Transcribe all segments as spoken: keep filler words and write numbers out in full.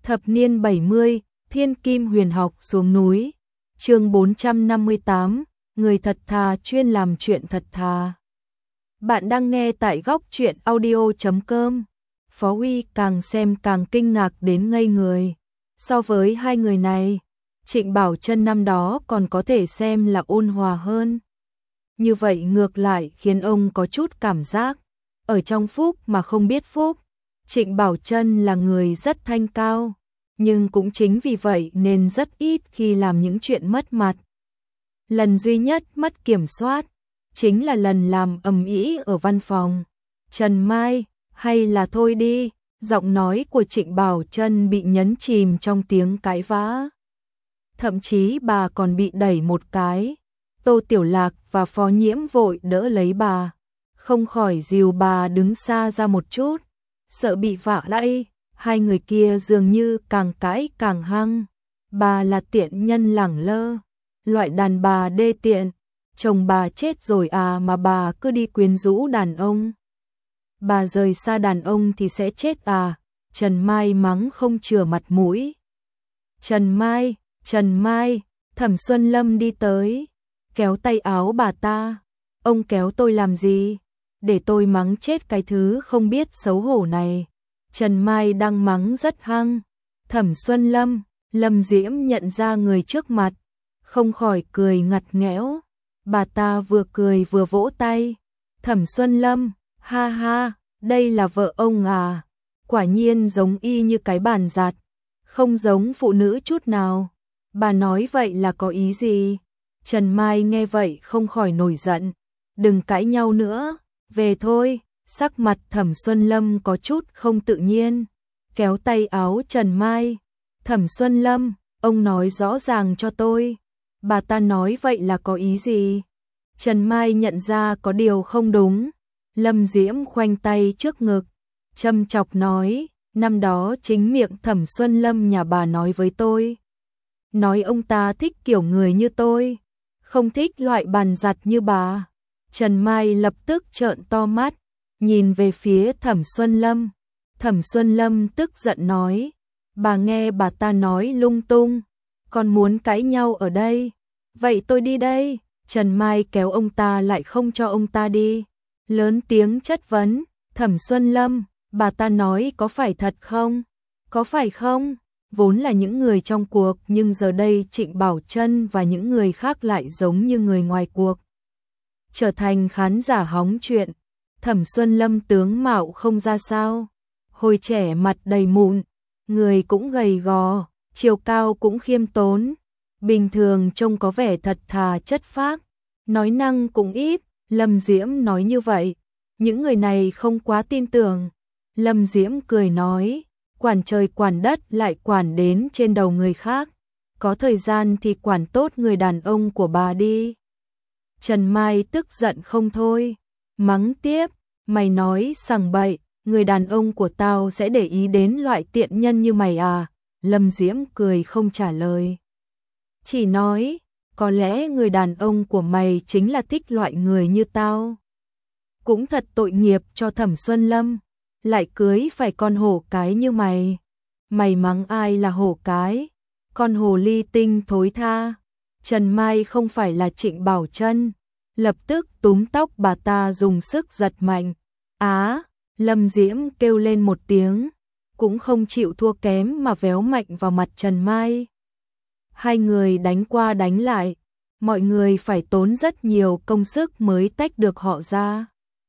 Thập niên bảy mươi, Thiên Kim Huyền Học xuống núi. Chương bốn trăm năm mươi tám, người thật thà chuyên làm chuyện thật thà. Bạn đang nghe tại góc truyện audio chấm com. Phó Huy càng xem càng kinh ngạc đến ngây người. So với hai người này, Trịnh Bảo Trân năm đó còn có thể xem là ôn hòa hơn. Như vậy ngược lại khiến ông có chút cảm giác ở trong phúc mà không biết phúc. Trịnh Bảo Trân là người rất thanh cao, nhưng cũng chính vì vậy nên rất ít khi làm những chuyện mất mặt. Lần duy nhất mất kiểm soát chính là lần làm ầm ĩ ở văn phòng. Trần Mai, hay là thôi đi, giọng nói của Trịnh Bảo Trân bị nhấn chìm trong tiếng cãi vã. Thậm chí bà còn bị đẩy một cái. Tô Tiểu Lạc và Phó Nhiễm vội đỡ lấy bà, không khỏi dìu bà đứng xa ra một chút, sợ bị vạ lẫy. Hai người kia dường như càng cãi càng hăng. Bà là tiện nhân lẳng lơ, loại đàn bà đê tiện, chồng bà chết rồi à mà bà cứ đi quyến rũ đàn ông. Bà rời xa đàn ông thì sẽ chết à? Trần Mai mắng không chừa mặt mũi. Trần Mai, Trần Mai, Thẩm Xuân Lâm đi tới, kéo tay áo bà ta. Ông kéo tôi làm gì? Để tôi mắng chết cái thứ không biết xấu hổ này. Trần Mai đang mắng rất hăng. Thẩm Xuân Lâm, Lâm Diễm nhận ra người trước mặt, không khỏi cười ngặt nghẽo. Bà ta vừa cười vừa vỗ tay. Thẩm Xuân Lâm, ha ha, đây là vợ ông à? Quả nhiên giống y như cái bàn giặt, không giống phụ nữ chút nào. Bà nói vậy là có ý gì? Trần Mai nghe vậy không khỏi nổi giận. Đừng cãi nhau nữa, về thôi. Sắc mặt Thẩm Xuân Lâm có chút không tự nhiên, kéo tay áo Trần Mai. Thẩm Xuân Lâm, ông nói rõ ràng cho tôi. Bà ta nói vậy là có ý gì? Trần Mai nhận ra có điều không đúng. Lâm Diễm khoanh tay trước ngực, châm chọc nói, năm đó chính miệng Thẩm Xuân Lâm nhà bà nói với tôi. Nói ông ta thích kiểu người như tôi, không thích loại bàn giặt như bà. Trần Mai lập tức trợn to mắt, nhìn về phía Thẩm Xuân Lâm. Thẩm Xuân Lâm tức giận nói, bà nghe bà ta nói lung tung, còn muốn cãi nhau ở đây. Vậy tôi đi đây. Trần Mai kéo ông ta lại không cho ông ta đi, lớn tiếng chất vấn. Thẩm Xuân Lâm, bà ta nói có phải thật không? Có phải không? Vốn là những người trong cuộc nhưng giờ đây Trịnh Bảo Trân và những người khác lại giống như người ngoài cuộc, trở thành khán giả hóng chuyện. Thẩm Xuân Lâm tướng mạo không ra sao, hồi trẻ mặt đầy mụn, người cũng gầy gò, chiều cao cũng khiêm tốn, bình thường trông có vẻ thật thà chất phác, nói năng cũng ít. Lâm Diễm nói như vậy, những người này không quá tin tưởng. Lâm Diễm cười nói, quản trời quản đất lại quản đến trên đầu người khác, có thời gian thì quản tốt người đàn ông của bà đi. Trần Mai tức giận không thôi, mắng tiếp, mày nói sằng bậy, người đàn ông của tao sẽ để ý đến loại tiện nhân như mày à? Lâm Diễm cười không trả lời, chỉ nói, có lẽ người đàn ông của mày chính là thích loại người như tao. Cũng thật tội nghiệp cho Thẩm Xuân Lâm, lại cưới phải con hổ cái như mày. Mày mắng ai là hổ cái? Con hồ ly tinh thối tha. Trần Mai không phải là Trịnh Bảo Trân, lập tức túm tóc bà ta dùng sức giật mạnh. Á, Lâm Diễm kêu lên một tiếng, cũng không chịu thua kém mà véo mạnh vào mặt Trần Mai. Hai người đánh qua đánh lại, mọi người phải tốn rất nhiều công sức mới tách được họ ra.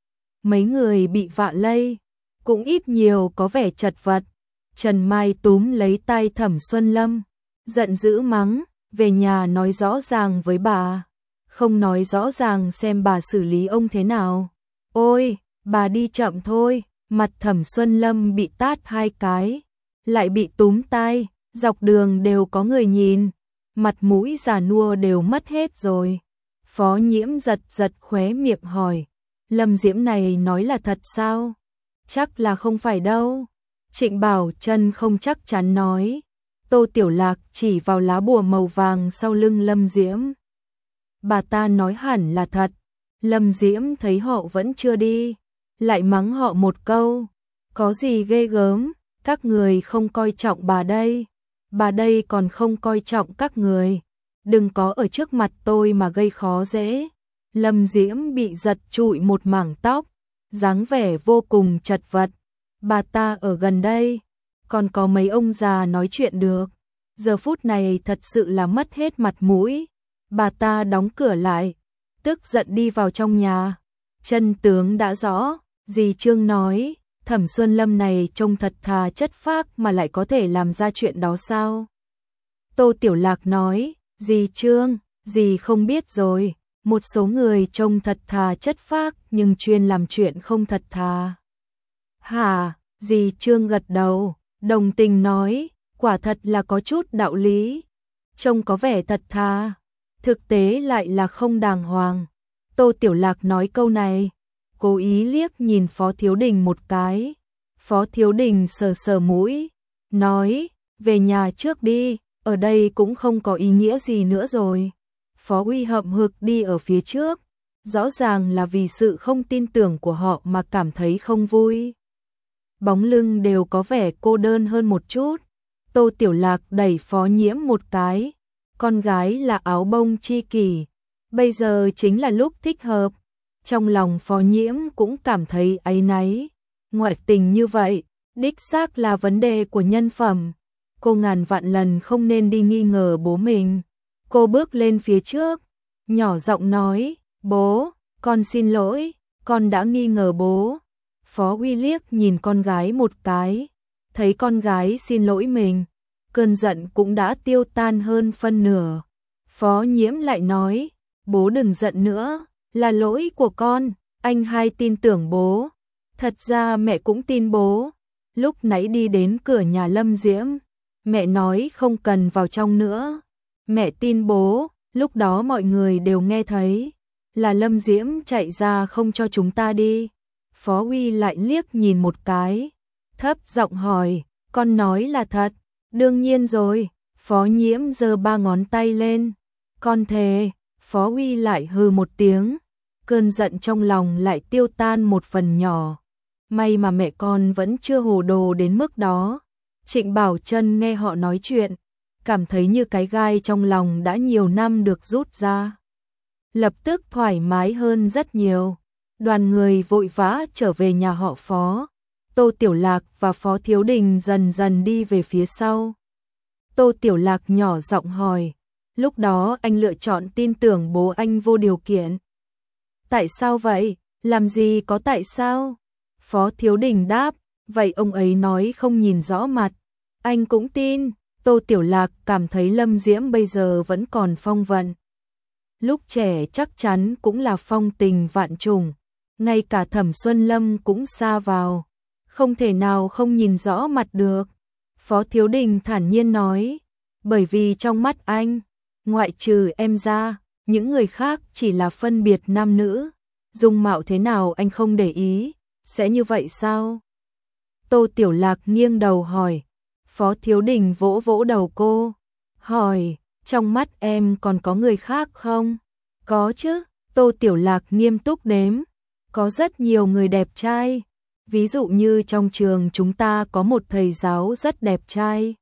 Mấy người bị vạ lây, cũng ít nhiều có vẻ chật vật. Trần Mai túm lấy tay Thẩm Xuân Lâm, giận dữ mắng, về nhà nói rõ ràng với bà, không nói rõ ràng xem bà xử lý ông thế nào. Ôi, bà đi chậm thôi. Mặt Thẩm Xuân Lâm bị tát hai cái, lại bị túm tay, dọc đường đều có người nhìn, mặt mũi già nua đều mất hết rồi. Phó Nhiễm giật giật khóe miệng hỏi, Lâm Diễm này nói là thật sao? Chắc là không phải đâu. Trịnh Bảo Trân không chắc chắn nói. Tô Tiểu Lạc chỉ vào lá bùa màu vàng sau lưng Lâm Diễm. Bà ta nói hẳn là thật. Lâm Diễm thấy họ vẫn chưa đi, lại mắng họ một câu, có gì ghê gớm, Các người không coi trọng bà đây, bà đây còn không coi trọng các người. Đừng có ở trước mặt tôi mà gây khó dễ. Lâm Diễm bị giật trụi một mảng tóc, dáng vẻ vô cùng chật vật. Bà ta ở gần đây, còn có mấy ông già nói chuyện được. Giờ phút này thật sự là mất hết mặt mũi. Bà ta đóng cửa lại, tức giận đi vào trong nhà. Chân tướng đã rõ, dì Trương nói, Thẩm Xuân Lâm này trông thật thà chất phác mà lại có thể làm ra chuyện đó sao? Tô Tiểu Lạc nói, dì Trương, dì không biết rồi, một số người trông thật thà chất phác nhưng chuyên làm chuyện không thật thà. Hả? Dì Trương gật đầu, đồng tình nói, quả thật là có chút đạo lý. Trông có vẻ thật thà, thực tế lại là không đàng hoàng. Tô Tiểu Lạc nói câu này, cố ý liếc nhìn Phó Thiếu Đình một cái. Phó Thiếu Đình sờ sờ mũi, nói, về nhà trước đi, ở đây cũng không có ý nghĩa gì nữa rồi. Phó Uy hậm hực đi ở phía trước, rõ ràng là vì sự không tin tưởng của họ mà cảm thấy không vui. Bóng lưng đều có vẻ cô đơn hơn một chút. Tô Tiểu Lạc đẩy Phó Nhiễm một cái, con gái là áo bông chi kỷ, bây giờ chính là lúc thích hợp. Trong lòng Phó Nhiễm cũng cảm thấy áy náy, ngoại tình như vậy, đích xác là vấn đề của nhân phẩm. Cô ngàn vạn lần không nên đi nghi ngờ bố mình. Cô bước lên phía trước, nhỏ giọng nói, bố, con xin lỗi, con đã nghi ngờ bố. Phó Uy liếc nhìn con gái một cái, thấy con gái xin lỗi mình, cơn giận cũng đã tiêu tan hơn phân nửa. Phó Nhiễm lại nói, bố đừng giận nữa, là lỗi của con, anh hai tin tưởng bố. Thật ra mẹ cũng tin bố. Lúc nãy đi đến cửa nhà Lâm Diễm, mẹ nói không cần vào trong nữa. Mẹ tin bố, lúc đó mọi người đều nghe thấy, là Lâm Diễm chạy ra không cho chúng ta đi. Phó Uy lại liếc nhìn một cái, thấp giọng hỏi, con nói là thật? Đương nhiên rồi. Phó Nhiễm giơ ba ngón tay lên, con thề. Phó Uy lại hừ một tiếng, cơn giận trong lòng lại tiêu tan một phần nhỏ. May mà mẹ con vẫn chưa hồ đồ đến mức đó. Trịnh Bảo Trân nghe họ nói chuyện, cảm thấy như cái gai trong lòng đã nhiều năm được rút ra. Lập tức thoải mái hơn rất nhiều. Đoàn người vội vã trở về nhà họ Phó. Tô Tiểu Lạc và Phó Thiếu Đình dần dần đi về phía sau. Tô Tiểu Lạc nhỏ giọng hỏi, lúc đó anh lựa chọn tin tưởng bố anh vô điều kiện. Tại sao vậy? Làm gì có tại sao? Phó Thiếu Đình đáp, vậy ông ấy nói không nhìn rõ mặt, anh cũng tin. Tô Tiểu Lạc cảm thấy Lâm Diễm bây giờ vẫn còn phong vận. Lúc trẻ chắc chắn cũng là phong tình vạn trùng, ngay cả Thẩm Xuân Lâm cũng sa vào, không thể nào không nhìn rõ mặt được. Phó Thiếu Đình thản nhiên nói, bởi vì trong mắt anh, ngoại trừ em ra, những người khác chỉ là phân biệt nam nữ, dung mạo thế nào anh không để ý, sẽ như vậy sao? Tô Tiểu Lạc nghiêng đầu hỏi. Phó Thiếu Đình vỗ vỗ đầu cô, hỏi, trong mắt em còn có người khác không? Có chứ. Tô Tiểu Lạc nghiêm túc đếm, có rất nhiều người đẹp trai, ví dụ như trong trường chúng ta có một thầy giáo rất đẹp trai.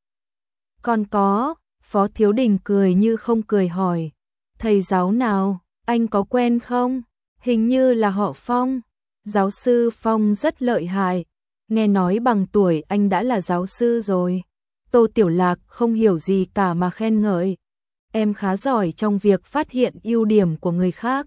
Còn có. Phó Thiếu Đình cười như không cười hỏi, thầy giáo nào, anh có quen không? Hình như là họ Phong. Giáo sư Phong rất lợi hại, nghe nói bằng tuổi anh đã là giáo sư rồi. Tô Tiểu Lạc không hiểu gì cả mà khen ngợi, em khá giỏi trong việc phát hiện ưu điểm của người khác.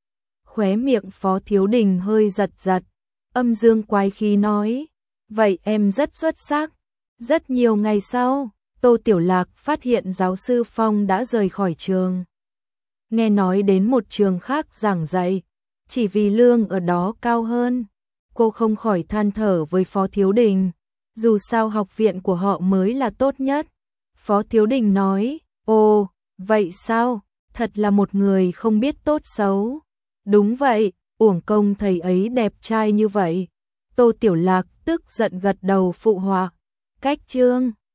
Khóe miệng Phó Thiếu Đình hơi giật giật, âm dương quái khí nói, vậy em rất xuất sắc. Rất nhiều ngày sau, Tô Tiểu Lạc phát hiện giáo sư Phong đã rời khỏi trường. Nghe nói đến một trường khác giảng dạy, chỉ vì lương ở đó cao hơn. Cô không khỏi than thở với Phó Thiếu Đình, dù sao học viện của họ mới là tốt nhất. Phó Thiếu Đình nói, ồ, vậy sao, thật là một người không biết tốt xấu. Đúng vậy, uổng công thầy ấy đẹp trai như vậy. Tô Tiểu Lạc tức giận gật đầu phụ họa, cách chương.